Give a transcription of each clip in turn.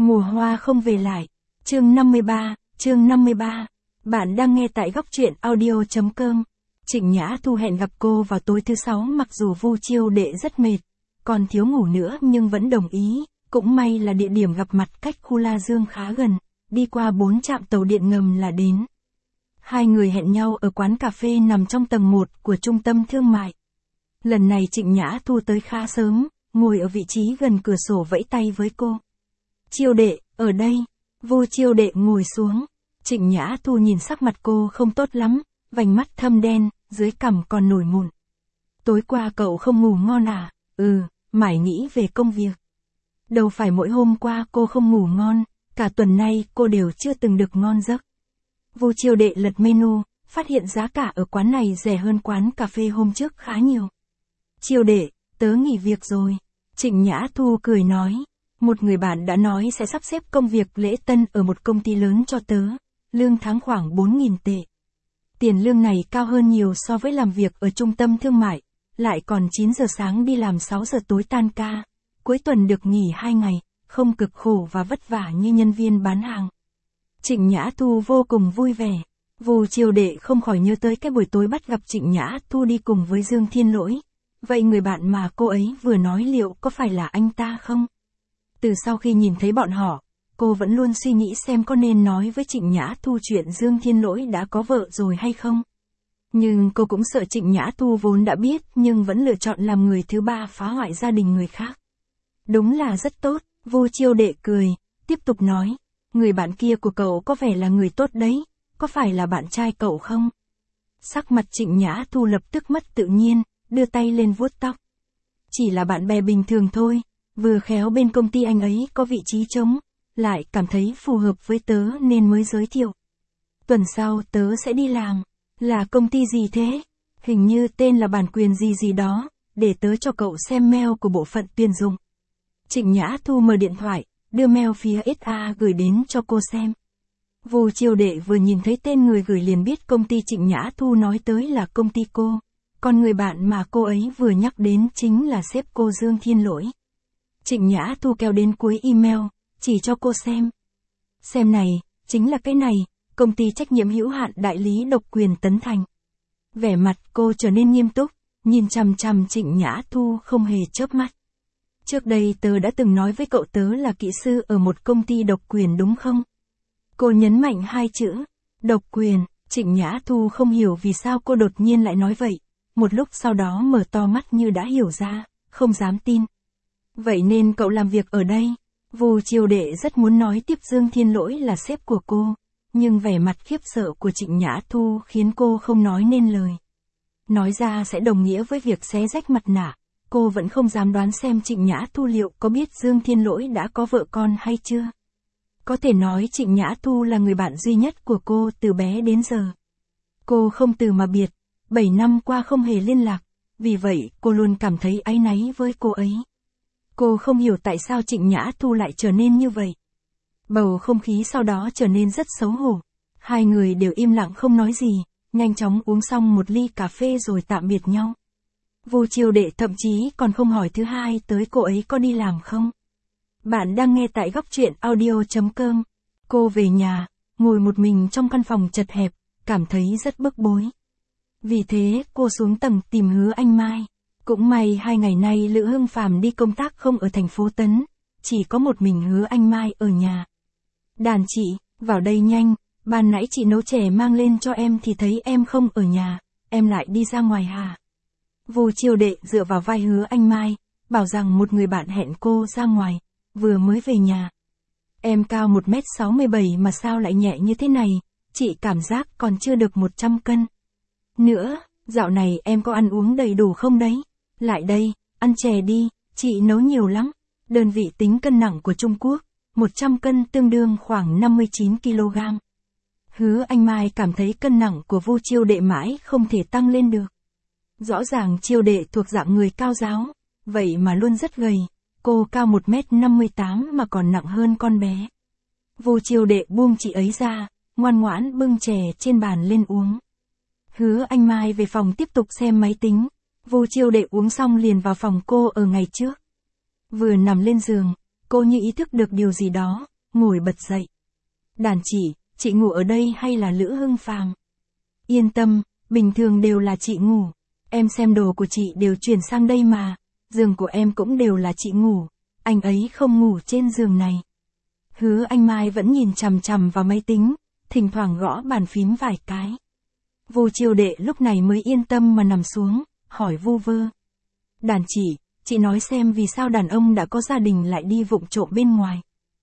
Mùa hoa không về lại. Chương 53. Bạn đang nghe tại góc truyện audio.com. Trịnh Nhã Thu hẹn gặp cô vào tối thứ 6 mặc dù Vu Chiêu Đệ rất mệt, còn thiếu ngủ nữa nhưng vẫn đồng ý, cũng may là địa điểm gặp mặt cách khu La Dương khá gần, đi qua 4 trạm tàu điện ngầm là đến. Hai người hẹn nhau ở quán cà phê nằm trong tầng 1 của trung tâm thương mại. Lần này Trịnh Nhã Thu tới khá sớm, ngồi ở vị trí gần cửa sổ vẫy tay với cô. Chiêu Đệ, ở đây. Vu Chiêu Đệ ngồi xuống. Trịnh Nhã Thu nhìn sắc mặt cô không tốt lắm, vành mắt thâm đen, dưới cằm còn nổi mụn. Tối qua cậu không ngủ ngon à? Mải nghĩ về công việc. Đâu phải mỗi hôm qua cô không ngủ ngon, cả tuần nay cô đều chưa từng được ngon giấc. Vu Chiêu Đệ lật menu, phát hiện giá cả ở quán này rẻ hơn quán cà phê hôm trước khá nhiều. Chiêu Đệ, tớ nghỉ việc rồi. Trịnh Nhã Thu cười nói. Một người bạn đã nói sẽ sắp xếp công việc lễ tân ở một công ty lớn cho tớ, lương tháng khoảng 4.000 tệ. Tiền lương này cao hơn nhiều so với làm việc ở trung tâm thương mại, lại còn 9 giờ sáng đi làm 6 giờ tối tan ca, cuối tuần được nghỉ 2 ngày, không cực khổ và vất vả như nhân viên bán hàng. Trịnh Nhã Thu vô cùng vui vẻ. Vu Chiêu Đệ không khỏi nhớ tới cái buổi tối bắt gặp Trịnh Nhã Thu đi cùng với Dương Thiên Lỗi. Vậy người bạn mà cô ấy vừa nói liệu có phải là anh ta không? Từ sau khi nhìn thấy bọn họ, cô vẫn luôn suy nghĩ xem có nên nói với Trịnh Nhã Thu chuyện Dương Thiên Lỗi đã có vợ rồi hay không. Nhưng cô cũng sợ Trịnh Nhã Thu vốn đã biết nhưng vẫn lựa chọn làm người thứ ba phá hoại gia đình người khác. Đúng là rất tốt, Vu Chiêu Đệ cười, tiếp tục nói, người bạn kia của cậu có vẻ là người tốt đấy, có phải là bạn trai cậu không? Sắc mặt Trịnh Nhã Thu lập tức mất tự nhiên, đưa tay lên vuốt tóc. Chỉ là bạn bè bình thường thôi. Vừa khéo bên công ty anh ấy có vị trí trống, lại cảm thấy phù hợp với tớ nên mới giới thiệu. Tuần sau tớ sẽ đi làm. Là công ty gì thế? Hình như tên là bản quyền gì đó, để tớ cho cậu xem mail của bộ phận tuyển dụng. Trịnh Nhã Thu mở điện thoại, đưa mail phía SA gửi đến cho cô xem. Vu Chiêu Đệ vừa nhìn thấy tên người gửi liền biết công ty Trịnh Nhã Thu nói tới là công ty cô, còn người bạn mà cô ấy vừa nhắc đến chính là sếp cô Dương Thiên Lỗi. Trịnh Nhã Thu kéo đến cuối email, chỉ cho cô xem. Xem này, chính là cái này, công ty trách nhiệm hữu hạn đại lý độc quyền Tấn Thành. Vẻ mặt cô trở nên nghiêm túc, nhìn chằm chằm Trịnh Nhã Thu không hề chớp mắt. Trước đây tớ đã từng nói với cậu tớ là kỹ sư ở một công ty độc quyền đúng không? Cô nhấn mạnh hai chữ, độc quyền. Trịnh Nhã Thu không hiểu vì sao cô đột nhiên lại nói vậy. Một lúc sau đó mở to mắt như đã hiểu ra, không dám tin. Vậy nên cậu làm việc ở đây. Vu Chiêu Đệ rất muốn nói tiếp Dương Thiên Lỗi là sếp của cô, nhưng vẻ mặt khiếp sợ của Trịnh Nhã Thu khiến cô không nói nên lời. Nói ra sẽ đồng nghĩa với việc xé rách mặt nạ, cô vẫn không dám đoán xem Trịnh Nhã Thu liệu có biết Dương Thiên Lỗi đã có vợ con hay chưa. Có thể nói Trịnh Nhã Thu là người bạn duy nhất của cô từ bé đến giờ. Cô không từ mà biệt, 7 năm qua không hề liên lạc, vì vậy cô luôn cảm thấy áy náy với cô ấy. Cô không hiểu tại sao Trịnh Nhã Thu lại trở nên như vậy. Bầu không khí sau đó trở nên rất xấu hổ. Hai người đều im lặng không nói gì, nhanh chóng uống xong một ly cà phê rồi tạm biệt nhau. Vu Chiêu Đệ thậm chí còn không hỏi thứ hai tới cô ấy có đi làm không. Bạn đang nghe tại góc truyện audio.com. Cô về nhà, ngồi một mình trong căn phòng chật hẹp, cảm thấy rất bức bối. Vì thế cô xuống tầng tìm Hứa Anh Mai. Cũng may 2 ngày nay Lữ Hưng Phàm đi công tác không ở thành phố Tấn, chỉ có một mình Hứa Anh Mai ở nhà. Đàn chị, vào đây nhanh, ban nãy chị nấu chè mang lên cho em thì thấy em không ở nhà, em lại đi ra ngoài hả? Vu Chiêu Đệ dựa vào vai Hứa Anh Mai, bảo rằng một người bạn hẹn cô ra ngoài, vừa mới về nhà. Em cao 1m67 mà sao lại nhẹ như thế này, chị cảm giác còn chưa được 100 cân. Nữa, dạo này em có ăn uống đầy đủ không đấy? Lại đây, ăn chè đi, chị nấu nhiều lắm. Đơn vị tính cân nặng của Trung Quốc, 100 cân tương đương khoảng 59 kg. Hứa Anh Mai cảm thấy cân nặng của Vu Chiêu Đệ mãi không thể tăng lên được. Rõ ràng Chiêu Đệ thuộc dạng người cao ráo, vậy mà luôn rất gầy. Cô cao 1m58 mà còn nặng hơn con bé. Vu Chiêu Đệ buông chị ấy ra, ngoan ngoãn bưng chè trên bàn lên uống. Hứa Anh Mai về phòng tiếp tục xem máy tính. Vu Chiêu Đệ uống xong liền vào phòng cô ở ngày trước. Vừa nằm lên giường, cô như ý thức được điều gì đó, ngồi bật dậy. Đàn chị ngủ ở đây hay là Lữ Hưng Phàm? Yên tâm, bình thường đều là chị ngủ. Em xem đồ của chị đều chuyển sang đây mà. Giường của em cũng đều là chị ngủ. Anh ấy không ngủ trên giường này. Hứa Anh Mai vẫn nhìn chằm chằm vào máy tính, thỉnh thoảng gõ bàn phím vài cái. Vu Chiêu Đệ lúc này mới yên tâm mà nằm xuống, hỏi vu vơ. Đàn chị nói xem vì sao đàn ông đã có gia đình lại đi vụng trộm bên ngoài.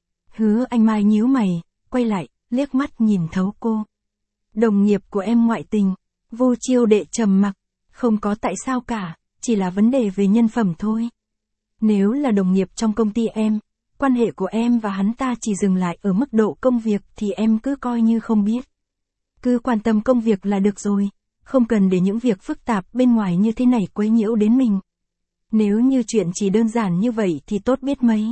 Hứa Anh Mai nhíu mày, quay lại, liếc mắt nhìn thấu cô. Đồng nghiệp của em ngoại tình. Vu Chiêu Đệ trầm mặc, không có tại sao cả, chỉ là vấn đề về nhân phẩm thôi. Nếu là đồng nghiệp trong công ty em, quan hệ của em và hắn ta chỉ dừng lại ở mức độ công việc thì em cứ coi như không biết. Cứ quan tâm công việc là được rồi, không cần để những việc phức tạp bên ngoài như thế này quấy nhiễu đến mình. Nếu như chuyện chỉ đơn giản như vậy thì tốt biết mấy.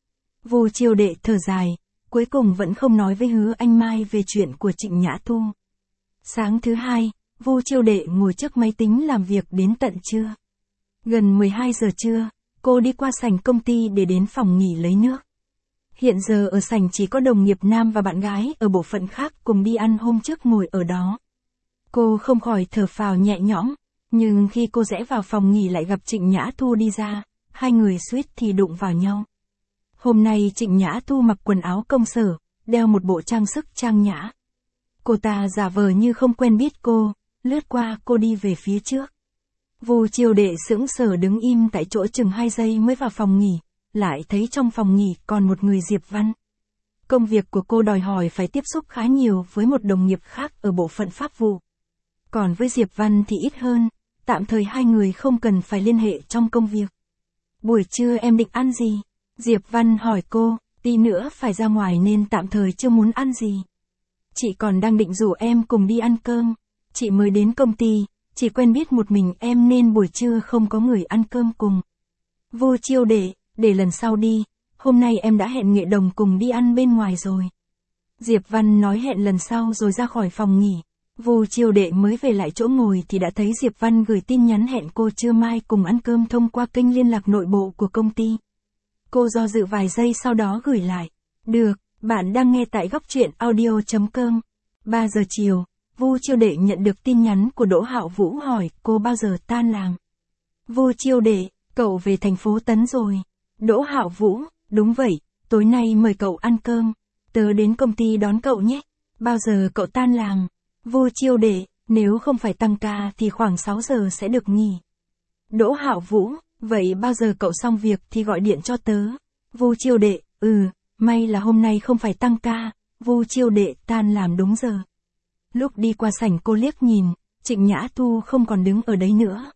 Vu Chiêu Đệ thở dài, cuối cùng vẫn không nói với Hứa Anh Mai về chuyện của Trịnh Nhã Thu. Sáng thứ hai, Vu Chiêu Đệ ngồi trước máy tính làm việc đến tận trưa. Gần 12 giờ trưa, cô đi qua sảnh công ty để đến phòng nghỉ lấy nước. Hiện giờ ở sảnh chỉ có đồng nghiệp nam và bạn gái ở bộ phận khác cùng đi ăn hôm trước ngồi ở đó. Cô không khỏi thở phào nhẹ nhõm, nhưng khi cô rẽ vào phòng nghỉ lại gặp Trịnh Nhã Thu đi ra, hai người suýt thì đụng vào nhau. Hôm nay Trịnh Nhã Thu mặc quần áo công sở, đeo một bộ trang sức trang nhã. Cô ta giả vờ như không quen biết cô, lướt qua cô đi về phía trước. Vu Chiêu Đệ sững sờ đứng im tại chỗ chừng 2 giây mới vào phòng nghỉ, lại thấy trong phòng nghỉ còn một người Diệp Văn. Công việc của cô đòi hỏi phải tiếp xúc khá nhiều với một đồng nghiệp khác ở bộ phận pháp vụ. Còn với Diệp Văn thì ít hơn, tạm thời hai người không cần phải liên hệ trong công việc. Buổi trưa em định ăn gì? Diệp Văn hỏi cô, tí nữa phải ra ngoài nên tạm thời chưa muốn ăn gì. Chị còn đang định rủ em cùng đi ăn cơm. Chị mới đến công ty, chỉ quen biết một mình em nên buổi trưa không có người ăn cơm cùng. Vu Chiêu Đệ, để lần sau đi, hôm nay em đã hẹn Nghệ Đồng cùng đi ăn bên ngoài rồi. Diệp Văn nói hẹn lần sau rồi ra khỏi phòng nghỉ. Vu Chiêu Đệ mới về lại chỗ ngồi thì đã thấy Diệp Văn gửi tin nhắn hẹn cô trưa mai cùng ăn cơm thông qua kênh liên lạc nội bộ của công ty. Cô do dự vài giây sau đó gửi lại. Được, bạn đang nghe tại góc truyện audio.com. 3 giờ chiều, Vu Chiêu Đệ nhận được tin nhắn của Đỗ Hạo Vũ hỏi cô bao giờ tan làm. Vu Chiêu Đệ, cậu về thành phố Tấn rồi. Đỗ Hạo Vũ, đúng vậy, tối nay mời cậu ăn cơm. Tớ đến công ty đón cậu nhé. Bao giờ cậu tan làm? Vu Chiêu Đệ, nếu không phải tăng ca thì khoảng 6 giờ sẽ được nghỉ. Đỗ Hạo Vũ, vậy bao giờ cậu xong việc thì gọi điện cho tớ. Vu Chiêu Đệ, may là hôm nay không phải tăng ca. Vu Chiêu Đệ tan làm đúng giờ. Lúc đi qua sảnh cô liếc nhìn, Trịnh Nhã Thu không còn đứng ở đấy nữa.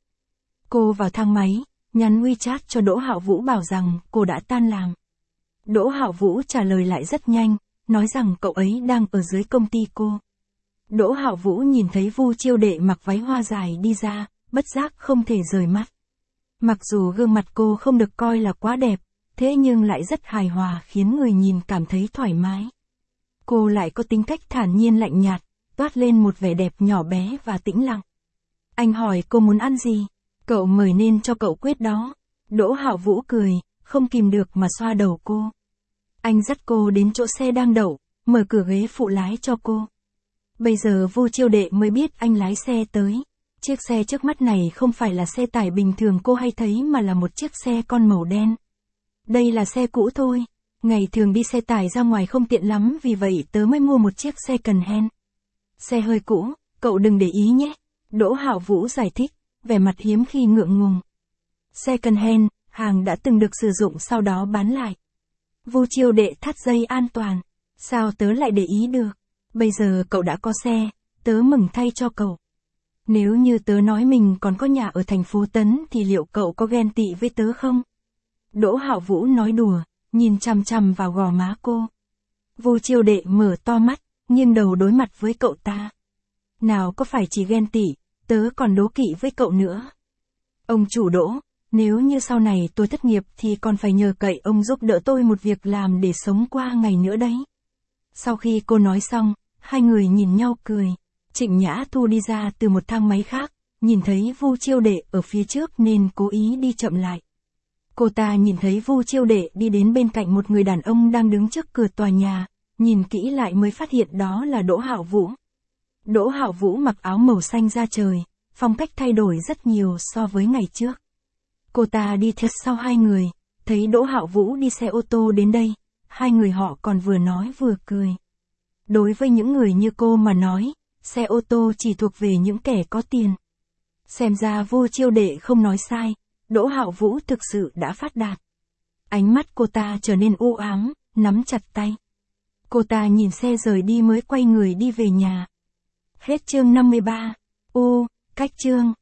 Cô vào thang máy, nhắn WeChat cho Đỗ Hạo Vũ bảo rằng cô đã tan làm. Đỗ Hạo Vũ trả lời lại rất nhanh, nói rằng cậu ấy đang ở dưới công ty cô. Đỗ Hạo Vũ nhìn thấy Vu Chiêu Đệ mặc váy hoa dài đi ra, bất giác không thể rời mắt. Mặc dù gương mặt cô không được coi là quá đẹp, thế nhưng lại rất hài hòa khiến người nhìn cảm thấy thoải mái. Cô lại có tính cách thản nhiên lạnh nhạt, toát lên một vẻ đẹp nhỏ bé và tĩnh lặng. Anh hỏi cô muốn ăn gì? Cậu mời nên cho cậu quyết đó. Đỗ Hạo Vũ cười, không kìm được mà xoa đầu cô. Anh dắt cô đến chỗ xe đang đậu, mở cửa ghế phụ lái cho cô. Bây giờ Vu Chiêu Đệ mới biết anh lái xe tới. Chiếc xe trước mắt này không phải là xe tải bình thường cô hay thấy mà là một chiếc xe con màu đen. Đây là xe cũ thôi. Ngày thường đi xe tải ra ngoài không tiện lắm vì vậy tớ mới mua một chiếc xe cần hen. Xe hơi cũ, cậu đừng để ý nhé. Đỗ Hạo Vũ giải thích, vẻ mặt hiếm khi ngượng ngùng. Second hand, hàng đã từng được sử dụng sau đó bán lại. Vu Chiêu Đệ thắt dây an toàn. Sao tớ lại để ý được? Bây giờ cậu đã có xe, tớ mừng thay cho cậu. Nếu như tớ nói mình còn có nhà ở thành phố Tấn thì liệu cậu có ghen tị với tớ không? Đỗ Hạo Vũ nói đùa, nhìn chằm chằm vào gò má cô. Vu Chiêu Đệ mở to mắt, nghiêng đầu đối mặt với cậu ta. Nào có phải chỉ ghen tị, tớ còn đố kỵ với cậu nữa. Ông chủ Đỗ, nếu như sau này tôi thất nghiệp thì còn phải nhờ cậy ông giúp đỡ tôi một việc làm để sống qua ngày nữa đấy. Sau khi cô nói xong, hai người nhìn nhau cười. Trịnh Nhã Thu đi ra từ một thang máy khác, nhìn thấy Vu Chiêu Đệ ở phía trước nên cố ý đi chậm lại. Cô ta nhìn thấy Vu Chiêu Đệ đi đến bên cạnh một người đàn ông đang đứng trước cửa tòa nhà, nhìn kỹ lại mới phát hiện đó là Đỗ Hạo Vũ. Đỗ Hạo Vũ mặc áo màu xanh da trời, phong cách thay đổi rất nhiều so với ngày trước. Cô ta đi theo sau hai người, thấy Đỗ Hạo Vũ đi xe ô tô đến đây, hai người họ còn vừa nói vừa cười. Đối với những người như cô mà nói, xe ô tô chỉ thuộc về những kẻ có tiền. Xem ra Vu Chiêu Đệ không nói sai, Đỗ Hạo Vũ thực sự đã phát đạt. Ánh mắt cô ta trở nên u ám, nắm chặt tay. Cô ta nhìn xe rời đi mới quay người đi về nhà. Hết chương 53. Cách chương.